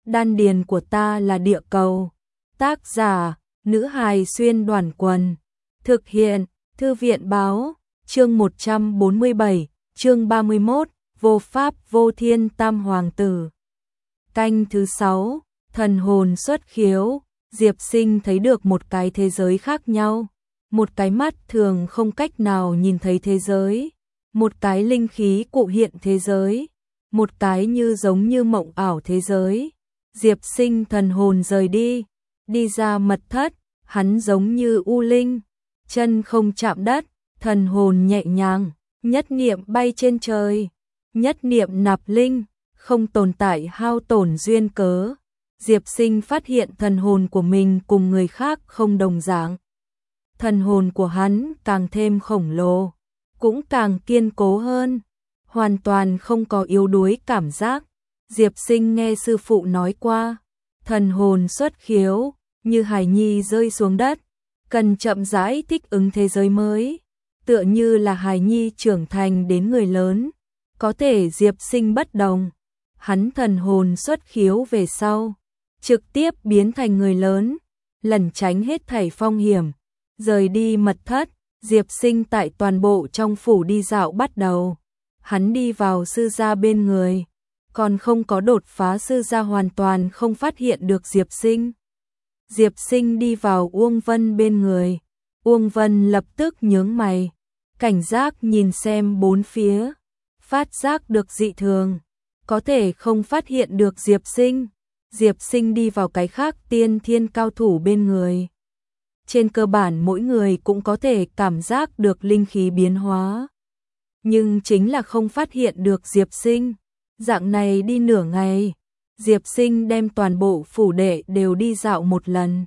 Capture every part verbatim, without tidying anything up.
Đan điền của ta là địa cầu. Tác giả, nữ hài xuyên đoàn quần. Thực hiện, thư viện báo, chương một trăm bốn mươi bảy, chương ba mươi mốt, vô pháp vô thiên tam hoàng tử. Canh thứ sáu, thần hồn xuất khiếu, Diệp Sinh thấy được một cái thế giới khác nhau. Một cái mắt thường không cách nào nhìn thấy thế giới. Một cái linh khí cụ hiện thế giới. Một cái như giống như mộng ảo thế giới. Diệp Sinh thần hồn rời đi, đi ra mật thất, hắn giống như u linh, chân không chạm đất, thần hồn nhẹ nhàng, nhất niệm bay trên trời, nhất niệm nạp linh, không tồn tại hao tổn duyên cớ. Diệp Sinh phát hiện thần hồn của mình cùng người khác không đồng dạng. Thần hồn của hắn càng thêm khổng lồ, cũng càng kiên cố hơn, hoàn toàn không có yếu đuối cảm giác. Diệp Sinh nghe sư phụ nói qua, thần hồn xuất khiếu, như hài nhi rơi xuống đất, cần chậm rãi thích ứng thế giới mới, tựa như là hài nhi trưởng thành đến người lớn. Có thể Diệp Sinh bất đồng, hắn thần hồn xuất khiếu về sau, trực tiếp biến thành người lớn, lẩn tránh hết thảy phong hiểm, rời đi mật thất. Diệp Sinh tại toàn bộ trong phủ đi dạo bắt đầu, hắn đi vào sư gia bên người. Còn không có đột phá, sư gia hoàn toàn không phát hiện được Diệp Sinh. Diệp Sinh đi vào Uông Vân bên người, Uông Vân lập tức nhướng mày, cảnh giác nhìn xem bốn phía, phát giác được dị thường, có thể không phát hiện được Diệp Sinh. Diệp Sinh đi vào cái khác tiên thiên cao thủ bên người. Trên cơ bản mỗi người cũng có thể cảm giác được linh khí biến hóa, nhưng chính là không phát hiện được Diệp Sinh. Dạng này đi nửa ngày, Diệp Sinh đem toàn bộ phủ đệ đều đi dạo một lần,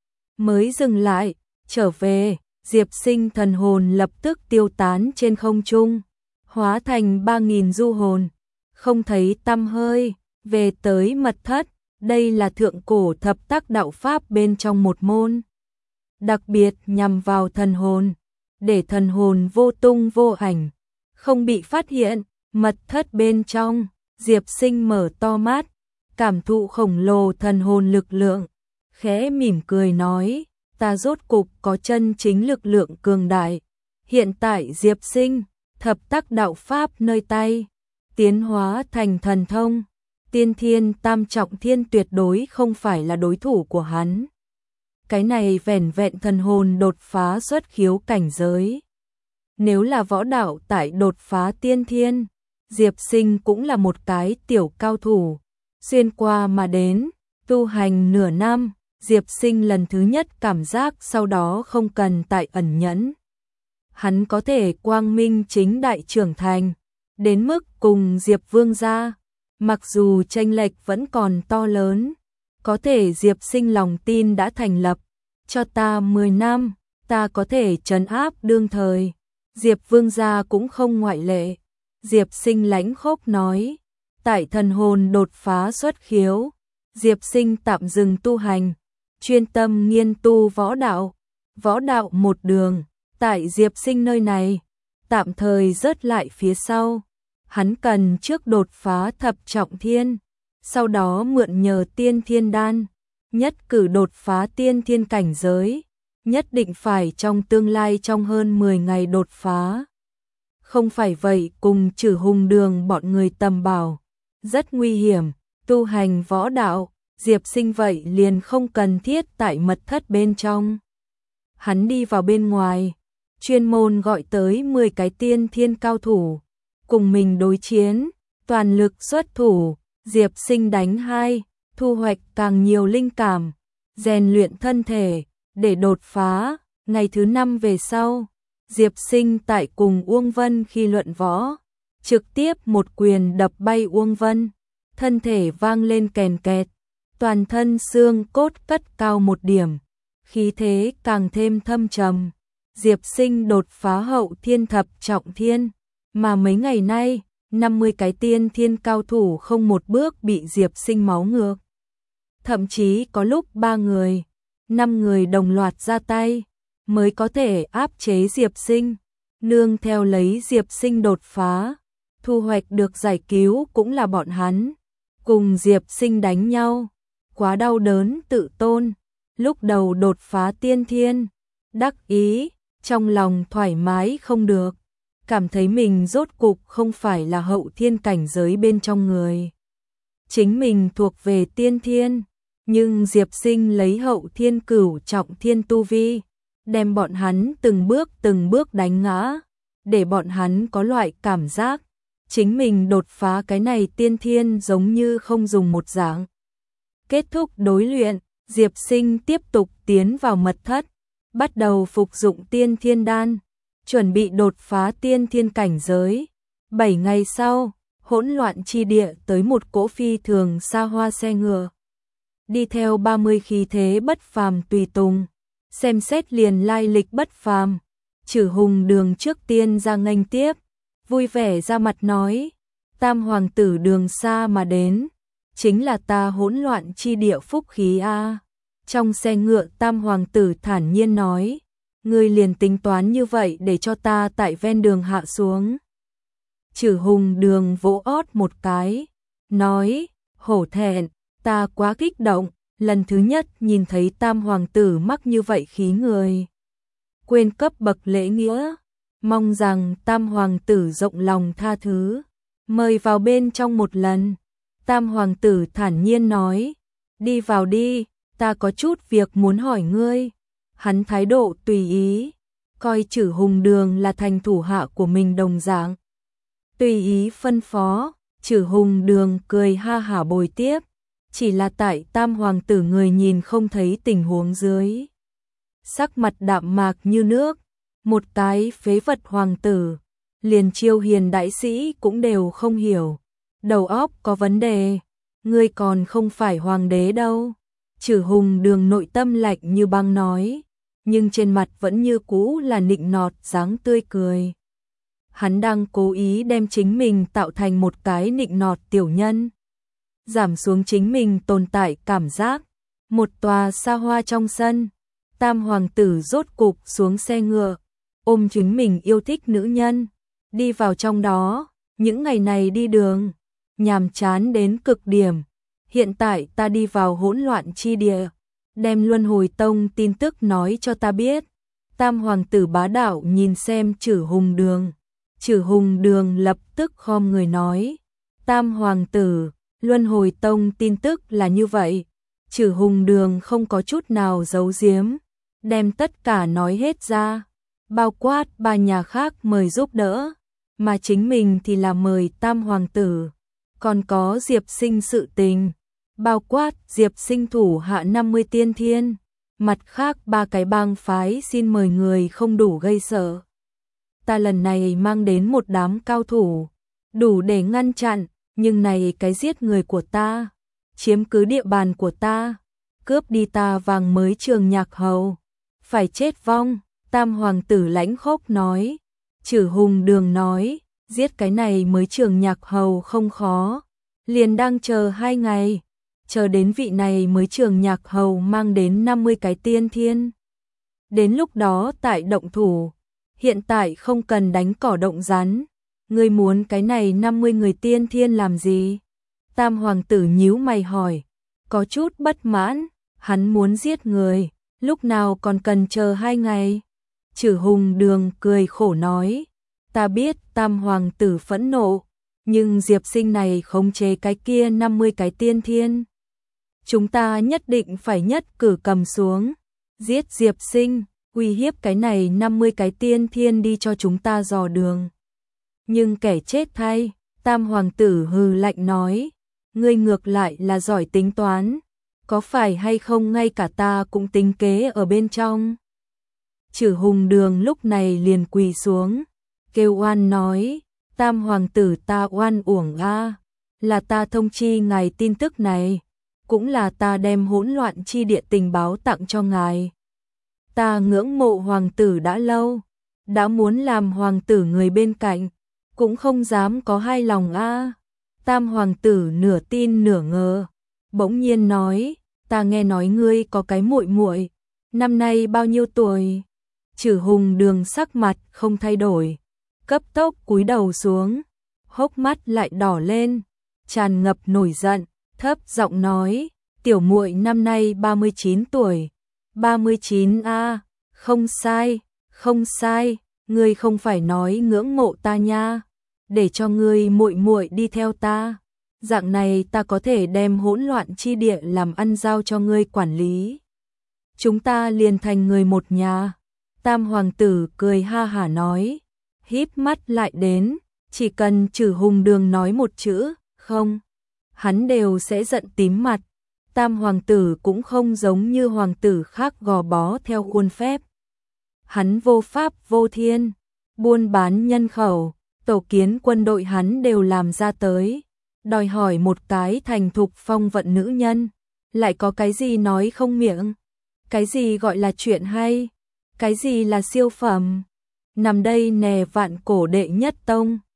mới dừng lại, trở về. Diệp Sinh thần hồn lập tức tiêu tán trên không trung, hóa thành ba nghìn du hồn, không thấy tăm hơi. Về tới mật thất, đây là thượng cổ thập tác đạo pháp bên trong một môn, đặc biệt nhằm vào thần hồn, để thần hồn vô tung vô ảnh, không bị phát hiện. Mật thất bên trong, Diệp Sinh mở to mắt, cảm thụ khổng lồ thần hồn lực lượng, khẽ mỉm cười nói, ta rốt cục có chân chính lực lượng cường đại. Hiện tại Diệp Sinh, thập tác đạo pháp nơi tay, tiến hóa thành thần thông, tiên thiên tam trọng thiên tuyệt đối không phải là đối thủ của hắn. Cái này vẻn vẹn thần hồn đột phá xuất khiếu cảnh giới. Nếu là võ đạo tại đột phá tiên thiên, Diệp Sinh cũng là một cái tiểu cao thủ, xuyên qua mà đến, tu hành nửa năm, Diệp Sinh lần thứ nhất cảm giác sau đó không cần tại ẩn nhẫn. Hắn có thể quang minh chính đại trưởng thành, đến mức cùng Diệp Vương gia, mặc dù chênh lệch vẫn còn to lớn, có thể Diệp Sinh lòng tin đã thành lập, cho ta mười năm, ta có thể trấn áp đương thời. Diệp Vương gia cũng không ngoại lệ. Diệp Sinh lãnh khốc nói, tại thần hồn đột phá xuất khiếu, Diệp Sinh tạm dừng tu hành, chuyên tâm nghiên tu võ đạo. Võ đạo một đường, tại Diệp Sinh nơi này, tạm thời rớt lại phía sau. Hắn cần trước đột phá thập trọng thiên, sau đó mượn nhờ tiên thiên đan, nhất cử đột phá tiên thiên cảnh giới, nhất định phải trong tương lai trong hơn mười ngày đột phá. Không phải vậy cùng Trử Hùng Đường bọn người tầm bảo, rất nguy hiểm. Tu hành võ đạo, Diệp Sinh vậy liền không cần thiết tại mật thất bên trong. Hắn đi vào bên ngoài, chuyên môn gọi tới mười cái tiên thiên cao thủ, cùng mình đối chiến, toàn lực xuất thủ. Diệp Sinh đánh hai, thu hoạch càng nhiều linh cảm, rèn luyện thân thể, để đột phá. Ngày thứ năm về sau, Diệp Sinh tại cùng Uông Vân khi luận võ, trực tiếp một quyền đập bay Uông Vân, thân thể vang lên kèn kẹt, toàn thân xương cốt cất cao một điểm, khí thế càng thêm thâm trầm. Diệp Sinh đột phá hậu thiên thập trọng thiên, mà mấy ngày nay, năm mươi cái tiên thiên cao thủ không một bước bị Diệp Sinh máu ngược. Thậm chí có lúc ba người, năm người đồng loạt ra tay, mới có thể áp chế Diệp Sinh. Nương theo lấy Diệp Sinh đột phá, thu hoạch được giải cứu cũng là bọn hắn. cùng Diệp Sinh đánh nhau, quá đau đớn tự tôn, lúc đầu đột phá tiên thiên, đắc ý, trong lòng thoải mái không được, cảm thấy mình rốt cục không phải là hậu thiên cảnh giới bên trong người. Chính mình thuộc về tiên thiên, nhưng Diệp Sinh lấy hậu thiên cửu trọng thiên tu vi, đem bọn hắn từng bước từng bước đánh ngã, để bọn hắn có loại cảm giác chính mình đột phá cái này tiên thiên giống như không dùng một dạng. Kết thúc đối luyện, Diệp Sinh tiếp tục tiến vào mật thất, bắt đầu phục dụng tiên thiên đan, chuẩn bị đột phá tiên thiên cảnh giới. Bảy ngày sau, hỗn loạn chi địa tới một cỗ phi thường xa hoa xe ngựa. Đi theo ba mươi khí thế bất phàm tùy tùng, xem xét liền lai lịch bất phàm. Chử Hùng Đường trước tiên ra nghênh tiếp, vui vẻ ra mặt nói, Tam hoàng tử đường xa mà đến, chính là ta hỗn loạn chi địa phúc khí a. Trong xe ngựa Tam hoàng tử thản nhiên nói, ngươi liền tính toán như vậy để cho ta tại ven đường hạ xuống. Chử Hùng Đường vỗ ót một cái, nói, hổ thẹn, ta quá kích động, lần thứ nhất nhìn thấy Tam hoàng tử mắc như vậy khí người. Quên cấp bậc lễ nghĩa, mong rằng Tam hoàng tử rộng lòng tha thứ, mời vào bên trong một lần. Tam hoàng tử thản nhiên nói, đi vào đi, ta có chút việc muốn hỏi ngươi. Hắn thái độ tùy ý, coi Chử Hùng Đường là thành thủ hạ của mình đồng dạng. Tùy ý phân phó, Chử Hùng Đường cười ha hả bồi tiếp, chỉ là tại Tam hoàng tử người nhìn không thấy tình huống dưới. Sắc mặt đạm mạc như nước, một cái phế vật hoàng tử, liền Chiêu Hiền đại sĩ cũng đều không hiểu, đầu óc có vấn đề, ngươi còn không phải hoàng đế đâu. Chử Hùng Đường nội tâm lạnh như băng nói, nhưng trên mặt vẫn như cũ là nịnh nọt dáng tươi cười. Hắn đang cố ý đem chính mình tạo thành một cái nịnh nọt tiểu nhân, giảm xuống chính mình tồn tại cảm giác. Một tòa xa hoa trong sân, Tam hoàng tử rốt cục xuống xe ngựa, ôm chính mình yêu thích nữ nhân, đi vào trong đó. Những ngày này đi đường, nhàm chán đến cực điểm. Hiện tại ta đi vào hỗn loạn chi địa, đem Luân Hồi Tông tin tức nói cho ta biết. Tam hoàng tử bá đạo nhìn xem Chử Hùng Đường. Chử Hùng Đường lập tức khom người nói, Tam hoàng tử, Luân Hồi Tông tin tức là như vậy. Chử Hùng Đường không có chút nào giấu giếm, đem tất cả nói hết ra, bao quát ba nhà khác mời giúp đỡ, mà chính mình thì là mời Tam hoàng tử. Còn có Diệp Sinh sự tình, bao quát Diệp Sinh thủ hạ năm mươi tiên thiên, mặt khác ba cái bang phái xin mời người không đủ gây sợ. Ta lần này mang đến một đám cao thủ, đủ để ngăn chặn, nhưng này cái giết người của ta, chiếm cứ địa bàn của ta, cướp đi ta vàng mới Trường Nhạc Hầu, phải chết vong. Tam hoàng tử lãnh khốc nói. Chử Hùng Đường nói, giết cái này mới Trường Nhạc Hầu không khó, liền đang chờ hai ngày, chờ đến vị này mới Trường Nhạc Hầu mang đến năm mươi cái tiên thiên. Đến lúc đó tại động thủ, hiện tại không cần đánh cỏ động rắn, ngươi muốn cái này năm mươi người tiên thiên làm gì? Tam hoàng tử nhíu mày hỏi, có chút bất mãn, hắn muốn giết người, lúc nào còn cần chờ hai ngày? Chử Hùng Đường cười khổ nói, ta biết Tam hoàng tử phẫn nộ, nhưng Diệp Sinh này khống chế cái kia năm mươi cái tiên thiên, chúng ta nhất định phải nhất cử cầm xuống, giết Diệp Sinh, uy hiếp cái này năm mươi cái tiên thiên đi cho chúng ta dò đường. Nhưng kẻ chết thay, Tam hoàng tử hừ lạnh nói, ngươi ngược lại là giỏi tính toán, có phải hay không ngay cả ta cũng tính kế ở bên trong. Chử Hùng Đường lúc này liền quỳ xuống, kêu oan nói, Tam hoàng tử ta oan uổng a, là ta thông chi ngài tin tức này, cũng là ta đem hỗn loạn chi địa tình báo tặng cho ngài. Ta ngưỡng mộ hoàng tử đã lâu, đã muốn làm hoàng tử người bên cạnh, cũng không dám có hai lòng a. Tam hoàng tử nửa tin nửa ngờ, bỗng nhiên nói, ta nghe nói ngươi có cái muội muội, năm nay bao nhiêu tuổi? Chử Hùng Đường sắc mặt không thay đổi, cấp tốc cúi đầu xuống, hốc mắt lại đỏ lên, tràn ngập nổi giận, thấp giọng nói, tiểu muội năm nay ba mươi chín tuổi. ba mươi chín a, không sai, không sai, ngươi không phải nói ngưỡng mộ ta nha, để cho ngươi muội muội đi theo ta. Dạng này ta có thể đem hỗn loạn chi địa làm ăn giao cho ngươi quản lý. Chúng ta liền thành người một nhà. Tam hoàng tử cười ha hả nói, híp mắt lại đến, chỉ cần Trử Hùng Đường nói một chữ, không, hắn đều sẽ giận tím mặt. Tam hoàng tử cũng không giống như hoàng tử khác gò bó theo khuôn phép. Hắn vô pháp vô thiên, buôn bán nhân khẩu, tổ kiến quân đội hắn đều làm ra tới. Đòi hỏi một cái thành thục phong vận nữ nhân, lại có cái gì nói không miệng? Cái gì gọi là chuyện hay? Cái gì là siêu phẩm? Nằm đây nè vạn cổ đệ nhất tông.